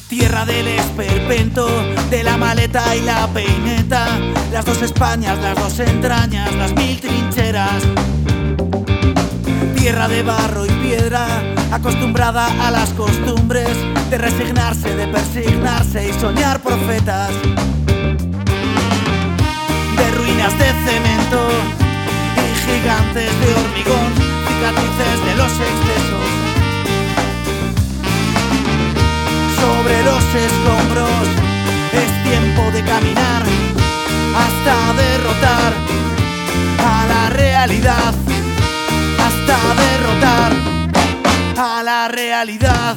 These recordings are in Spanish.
Tierra del esperpento, de la maleta y la peineta, las dos Españas, las dos entrañas, las mil trincheras. Tierra de barro y piedra, acostumbrada a las costumbres de resignarse, de persignarse y soñar profetas. De ruinas de cemento y gigantes de hormigón, cicatrices de los excesos. Sobre los escombros es tiempo de caminar hasta derrotar a la realidad, hasta derrotar a la realidad.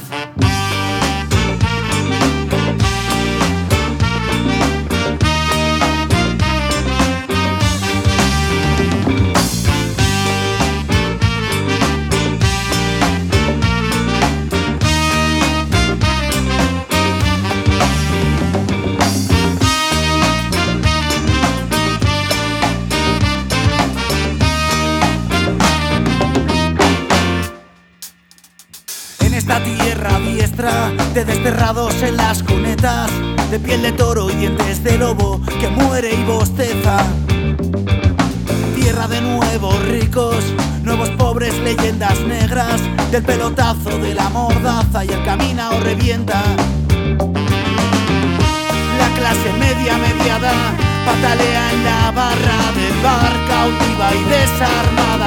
En esta tierra diestra de desterrados en las cunetas, de piel de toro y dientes de lobo que muere y bosteza. Tierra de nuevos ricos, nuevos pobres, leyendas negras, del pelotazo, de la mordaza y el camina o revienta. La clase media mediada patalea en la barra del bar, cautiva y desarmada.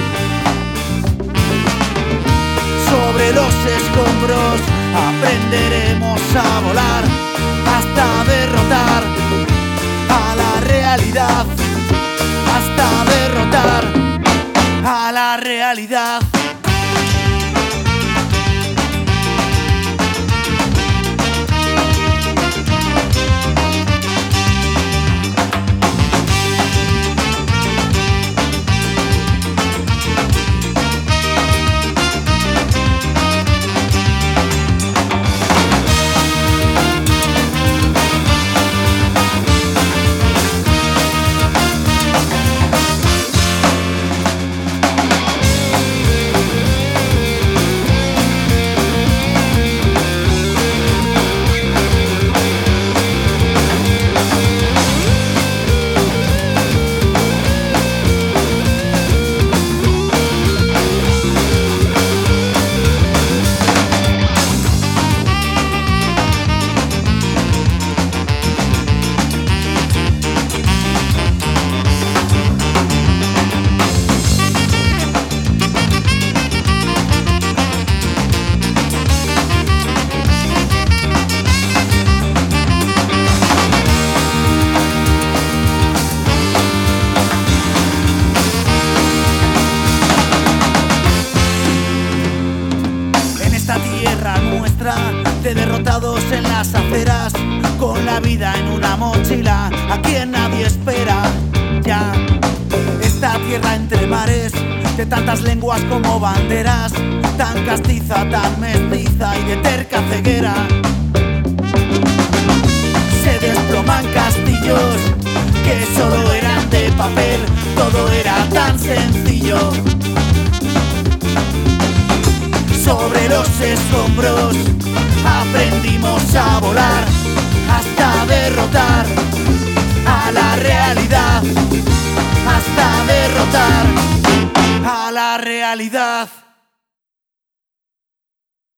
Sobre los escombros aprenderemos a volar hasta derrotar a la realidad, hasta derrotar a la realidad. Tierra nuestra, de derrotados en las aceras, con la vida en una mochila, a quien nadie espera. Ya, esta tierra entre mares, de tantas lenguas como banderas, tan castiza, tan mestiza y de terca ceguera. Se desploman castillos que solo eran de papel, todo era tan sencillo. Sobre los escombros aprendimos a volar hasta derrotar a la realidad, hasta derrotar a la realidad.